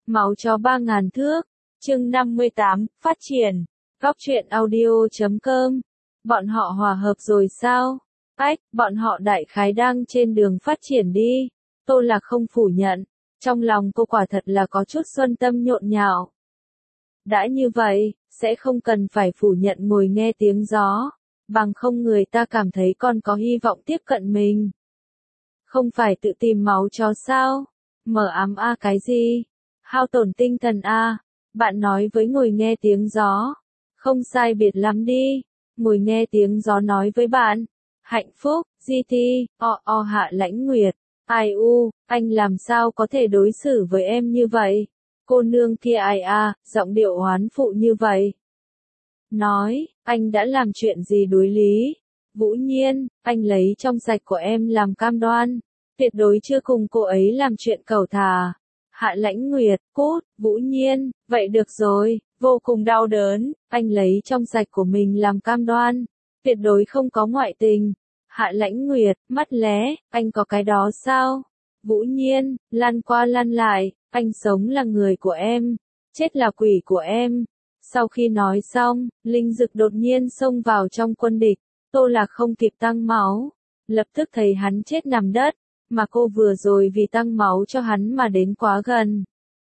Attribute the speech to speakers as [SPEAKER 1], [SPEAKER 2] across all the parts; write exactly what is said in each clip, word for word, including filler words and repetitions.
[SPEAKER 1] Máu chó ba ngàn thước, chương năm mươi tám, phát triển, góc truyện audio chấm com. Bọn họ hòa hợp rồi sao? Ách, bọn họ đại khái đang trên đường phát triển đi. Tô Lạc không phủ nhận, trong lòng cô quả thật là có chút xuân tâm nhộn nhạo. Đã như vậy, sẽ không cần phải phủ nhận ngồi nghe tiếng gió, bằng không người ta cảm thấy còn có hy vọng tiếp cận mình. Không phải tự tìm máu chó sao? Mờ ám a cái gì? Hao tổn tinh thần a? Bạn nói với ngồi nghe tiếng gió. Không sai biệt lắm đi. Ngồi nghe tiếng gió nói với bạn. Hạnh phúc, giê tê, o o Hạ Lãnh Nguyệt. Ai u, anh làm sao có thể đối xử với em như vậy? Cô nương kia ai a, giọng điệu oán phụ như vậy. Nói, anh đã làm chuyện gì đối lý? Vũ Nhiên, anh lấy trong sạch của em làm cam đoan. Tuyệt đối chưa cùng cô ấy làm chuyện cẩu thả. Hạ Lãnh Nguyệt, cút, Vũ Nhiên, vậy được rồi, vô cùng đau đớn, anh lấy trong sạch của mình làm cam đoan. Tuyệt đối không có ngoại tình. Hạ Lãnh Nguyệt, mắt lé, anh có cái đó sao? Vũ Nhiên, lăn qua lăn lại, anh sống là người của em, chết là quỷ của em. Sau khi nói xong, Linh Dực đột nhiên xông vào trong quân địch, Tô Lạc không kịp tăng máu, lập tức thấy hắn chết nằm đất, mà cô vừa rồi vì tăng máu cho hắn mà đến quá gần.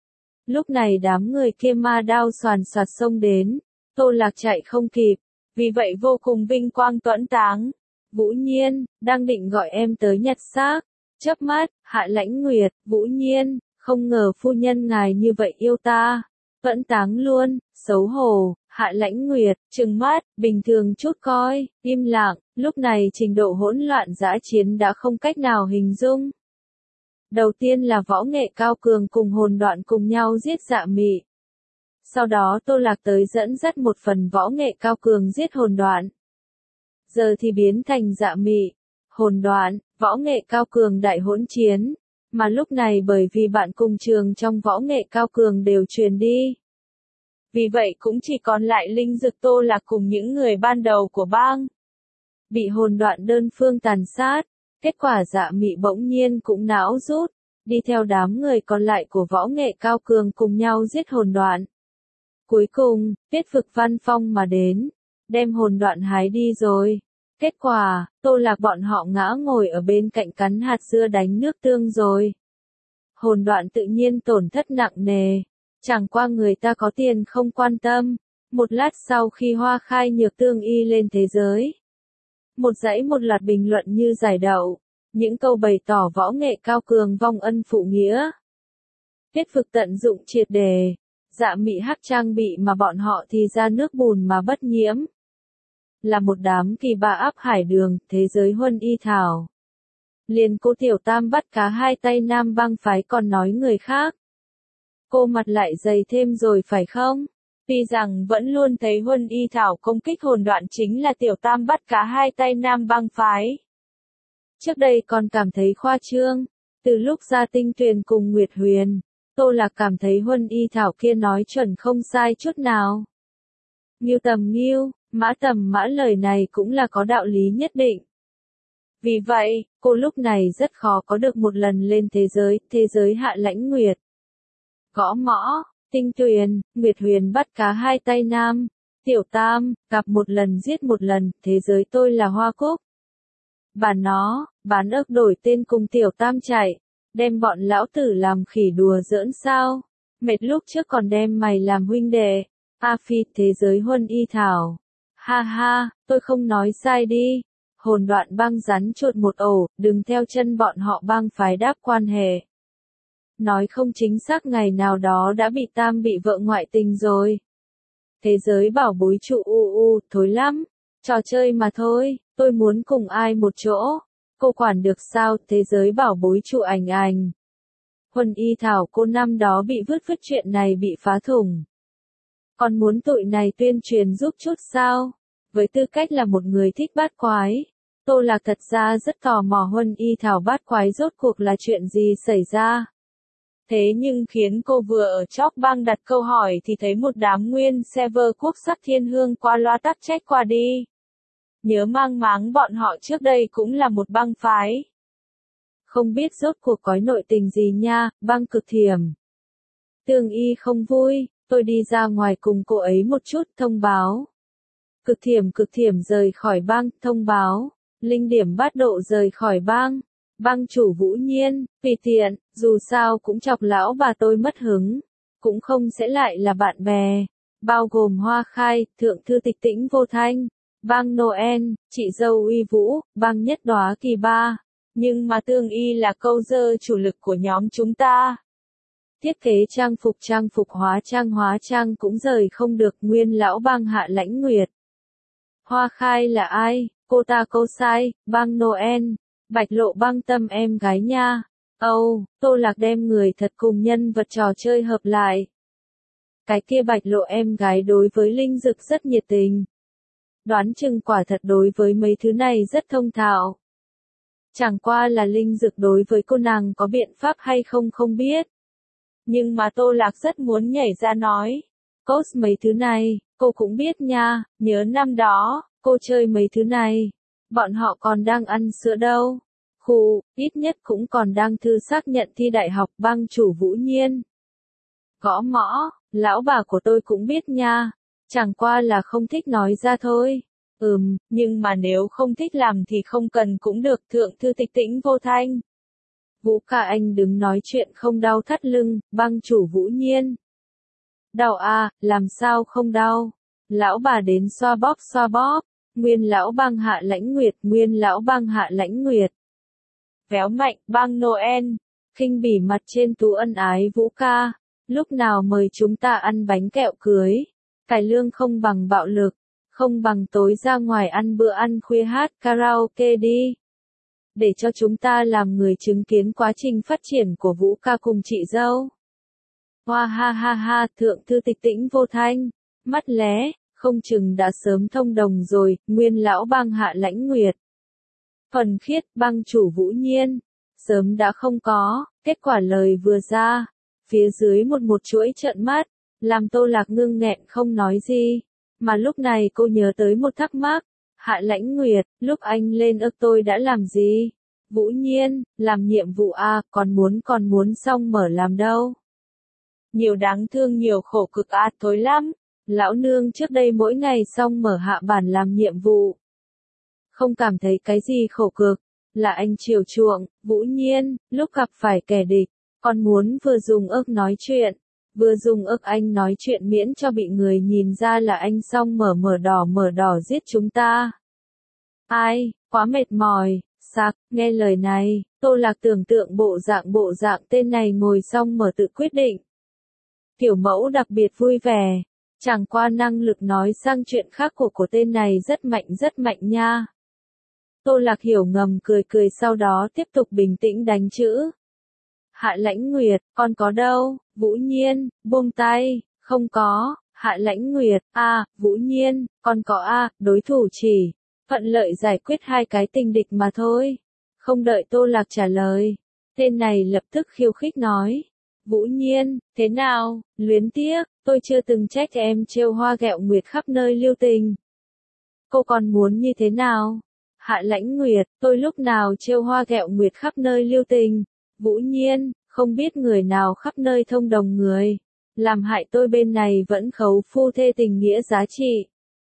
[SPEAKER 1] Lúc này đám người kia ma đao xoàn xoạt xông đến, Tô Lạc chạy không kịp, vì vậy vô cùng vinh quang tuẫn táng. Vũ Nhiên, đang định gọi em tới nhặt xác, chớp mắt, Hạ Lãnh Nguyệt, Vũ Nhiên, không ngờ phu nhân ngài như vậy yêu ta. Tuẫn táng luôn, xấu hổ, Hạ Lãnh Nguyệt, trừng mắt, bình thường chút coi, im lặng, lúc này trình độ hỗn loạn dã chiến đã không cách nào hình dung. Đầu tiên là võ nghệ cao cường cùng hồn đoạn cùng nhau giết Dạ Mị. Sau đó Tô Lạc tới dẫn dắt một phần võ nghệ cao cường giết hồn đoạn. Giờ thì biến thành Dạ Mị, hồn đoạn, võ nghệ cao cường đại hỗn chiến. Mà lúc này bởi vì bạn cùng trường trong võ nghệ cao cường đều truyền đi. Vì vậy cũng chỉ còn lại Linh Dực Tô Lạc cùng những người ban đầu của bang. Bị hồn đoạn đơn phương tàn sát, kết quả Dạ Mị bỗng nhiên cũng não rút, đi theo đám người còn lại của võ nghệ cao cường cùng nhau giết hồn đoạn. Cuối cùng, Tiết Vực Văn Phong mà đến, đem hồn đoạn hái đi rồi. Kết quả, Tô Lạc bọn họ ngã ngồi ở bên cạnh cắn hạt dưa đánh nước tương rồi. Hồn đoạn tự nhiên tổn thất nặng nề. Chẳng qua người ta có tiền không quan tâm. Một lát sau khi Hoa Khai Nhược Tương y lên thế giới. Một dãy một loạt bình luận như giải đậu. Những câu bày tỏ võ nghệ cao cường vong ân phụ nghĩa. Tiết Vực tận dụng triệt đề. Dạ Mị hắc trang bị mà bọn họ thì ra nước bùn mà bất nhiễm. Là một đám kỳ ba áp hải đường, thế giới huân y thảo. Liền cô Tiểu Tam bắt cá hai tay nam băng phái còn nói người khác. Cô mặt lại dày thêm rồi phải không? Tuy rằng vẫn luôn thấy huân y thảo công kích hồn đoạn chính là Tiểu Tam bắt cá hai tay nam băng phái. Trước đây còn cảm thấy khoa trương. Từ lúc ra Tinh Tuyền cùng Nguyệt Huyền, Tô Lạc cảm thấy huân y thảo kia nói chuẩn không sai chút nào. Nghiêu tầm nghiêu, mã tầm mã lời này cũng là có đạo lý nhất định. Vì vậy, cô lúc này rất khó có được một lần lên thế giới, thế giới Hạ Lãnh Nguyệt. Gõ mõ, Tinh Tuyền, Nguyệt Huyền bắt cá hai tay nam, Tiểu Tam, gặp một lần giết một lần, thế giới tôi là Hoa Cúc. Bà nó, bán ức đổi tên cùng Tiểu Tam chạy, đem bọn lão tử làm khỉ đùa giỡn sao, mệt lúc trước còn đem mày làm huynh đệ, A Phi, thế giới huân y thảo. Ha ha, tôi không nói sai đi. Hồn đoạn băng rắn chuột một ổ, đừng theo chân bọn họ băng phái đáp quan hệ. Nói không chính xác ngày nào đó đã bị Tam bị vợ ngoại tình rồi. Thế giới bảo bối trụ u u, thối lắm. Trò chơi mà thôi, tôi muốn cùng ai một chỗ. Cô quản được sao, thế giới bảo bối trụ ảnh ảnh. Huân y thảo cô năm đó bị vứt vứt chuyện này bị phá thủng. Còn muốn tụi này tuyên truyền giúp chút sao? Với tư cách là một người thích bát quái, Tô Lạc thật ra rất tò mò huân y thảo bát quái rốt cuộc là chuyện gì xảy ra. Thế nhưng khiến cô vừa ở chóp bang đặt câu hỏi thì thấy một đám nguyên server quốc sắc thiên hương qua loa tắc trách qua đi. Nhớ mang máng bọn họ trước đây cũng là một bang phái. Không biết rốt cuộc có nội tình gì nha, bang cực thiểm. Tương Y không vui, tôi đi ra ngoài cùng cô ấy một chút, thông báo. Cực Thiểm Cực Thiểm rời khỏi bang, thông báo. Linh Điểm Bát Độ rời khỏi bang. Bang chủ Vũ Nhiên, tùy tiện, dù sao cũng chọc lão bà tôi mất hứng. Cũng không sẽ lại là bạn bè. Bao gồm Hoa Khai, Thượng thư Tịch Tĩnh Vô Thanh, bang Noel, chị dâu Uy Vũ, bang Nhất Đóa Kỳ Ba. Nhưng mà Tương Y là câu dơ chủ lực của nhóm chúng ta. Thiết kế trang phục trang phục hóa trang hóa trang cũng rời không được nguyên lão bang Hạ Lãnh Nguyệt. Hoa Khai là ai? Cô ta câu sai, bang Noel, Bạch Lộ bang Tâm em gái nha. Âu, oh, Tô Lạc đem người thật cùng nhân vật trò chơi hợp lại. Cái kia Bạch Lộ em gái đối với Linh Dực rất nhiệt tình. Đoán chừng quả thật đối với mấy thứ này rất thông thạo. Chẳng qua là Linh Dực đối với cô nàng có biện pháp hay không không biết. Nhưng mà Tô Lạc rất muốn nhảy ra nói. Cos mấy thứ này, cô cũng biết nha, nhớ năm đó, cô chơi mấy thứ này. Bọn họ còn đang ăn sữa đâu. Khụ, ít nhất cũng còn đang thư xác nhận thi đại học bang chủ Vũ Nhiên. Gõ mõ, lão bà của tôi cũng biết nha. Chẳng qua là không thích nói ra thôi. Ừm, nhưng mà nếu không thích làm thì không cần cũng được. Thượng thư Tịch Tĩnh Vô Thanh. Vũ ca anh đứng nói chuyện không đau thắt lưng, bang chủ Vũ Nhiên. Đau à, làm sao không đau? Lão bà đến xoa bóp xoa bóp. Nguyên lão bang Hạ Lãnh Nguyệt, nguyên lão bang Hạ Lãnh Nguyệt. Véo mạnh, bang Noel. Khinh bỉ mặt trên Tú ân ái Vũ ca. Lúc nào mời chúng ta ăn bánh kẹo cưới. Cải lương không bằng bạo lực. Không bằng tối ra ngoài ăn bữa ăn khuya hát karaoke đi. Để cho chúng ta làm người chứng kiến quá trình phát triển của Vũ ca cùng chị dâu. Hoa ha ha ha, Thượng thư Tịch Tĩnh Vô Thanh. Mắt lé, không chừng đã sớm thông đồng rồi, nguyên lão bang Hạ Lãnh Nguyệt. Phần Khiết, bang chủ Vũ Nhiên. Sớm đã không có, kết quả lời vừa ra. Phía dưới một một chuỗi trợn mắt, làm Tô Lạc ngưng nghẹn không nói gì. Mà lúc này cô nhớ tới một thắc mắc. Hạ Lãnh Nguyệt, lúc anh lên ức tôi đã làm gì? Vũ Nhiên, làm nhiệm vụ à, còn muốn còn muốn xong mở làm đâu. Nhiều đáng thương nhiều khổ cực à, tối lắm. Lão nương trước đây mỗi ngày xong mở hạ bản làm nhiệm vụ. Không cảm thấy cái gì khổ cực, là anh chiều chuộng, Vũ Nhiên, lúc gặp phải kẻ địch, còn muốn vừa dùng ức nói chuyện, vừa dùng ức anh nói chuyện miễn cho bị người nhìn ra là anh xong mở mở đỏ mở đỏ giết chúng ta. Ai, quá mệt mỏi, sặc, nghe lời này, Tô Lạc tưởng tượng bộ dạng bộ dạng tên này ngồi xong mở tự quyết định. Tiểu mẫu đặc biệt vui vẻ, chẳng qua năng lực nói sang chuyện khác của của tên này rất mạnh rất mạnh nha. Tô Lạc hiểu ngầm cười cười sau đó tiếp tục bình tĩnh đánh chữ. Hạ Lãnh Nguyệt, con có đâu? Vũ Nhiên, buông tay, không có. Hạ Lãnh Nguyệt, a, à, Vũ Nhiên, con có a, à, đối thủ chỉ thuận lợi giải quyết hai cái tình địch mà thôi. Không đợi Tô Lạc trả lời, tên này lập tức khiêu khích nói. Vũ Nhiên, thế nào, luyến tiếc, tôi chưa từng trách em trêu hoa ghẹo nguyệt khắp nơi lưu tình. Cô còn muốn như thế nào? Hạ Lãnh Nguyệt, tôi lúc nào trêu hoa ghẹo nguyệt khắp nơi lưu tình. Vũ Nhiên, không biết người nào khắp nơi thông đồng người. Làm hại tôi bên này vẫn khấu phu thê tình nghĩa giá trị.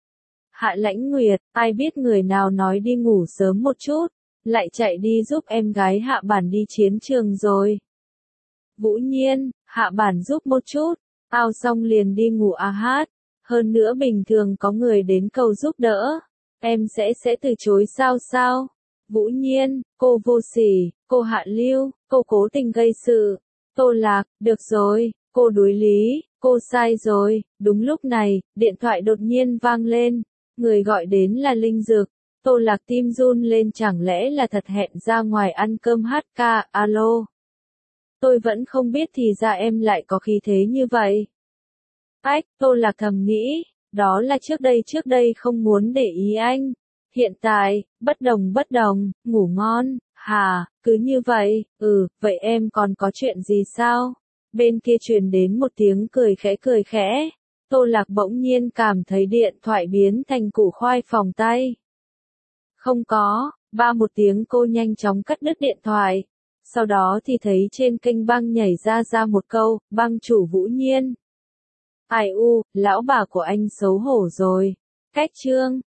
[SPEAKER 1] Hạ Lãnh Nguyệt, ai biết người nào nói đi ngủ sớm một chút, lại chạy đi giúp em gái Hạ Bản đi chiến trường rồi. Vũ Nhiên, Hạ Bản giúp một chút, ao xong liền đi ngủ à hát. Hơn nữa bình thường có người đến cầu giúp đỡ, em sẽ sẽ từ chối sao sao? Vũ Nhiên, cô vô sỉ, cô hạ lưu, cô cố tình gây sự. Tô Lạc, được rồi, cô đối lý, cô sai rồi. Đúng lúc này, điện thoại đột nhiên vang lên, người gọi đến là Linh Dực. Tô Lạc tim run lên, chẳng lẽ là thật hẹn ra ngoài ăn cơm hát ca, alo. Tôi vẫn không biết thì ra em lại có khí thế như vậy. Ách, Tô Lạc thầm nghĩ, đó là trước đây trước đây không muốn để ý anh. Hiện tại, bất đồng bất đồng, ngủ ngon, hà, cứ như vậy, ừ, vậy em còn có chuyện gì sao? Bên kia truyền đến một tiếng cười khẽ cười khẽ. Tô Lạc bỗng nhiên cảm thấy điện thoại biến thành củ khoai phòng tay. Không có, ba một tiếng cô nhanh chóng cắt đứt điện thoại. Sau đó thì thấy trên kênh băng nhảy ra ra một câu, băng chủ Vũ Nhiên. Ai u, lão bà của anh xấu hổ rồi. Cách chương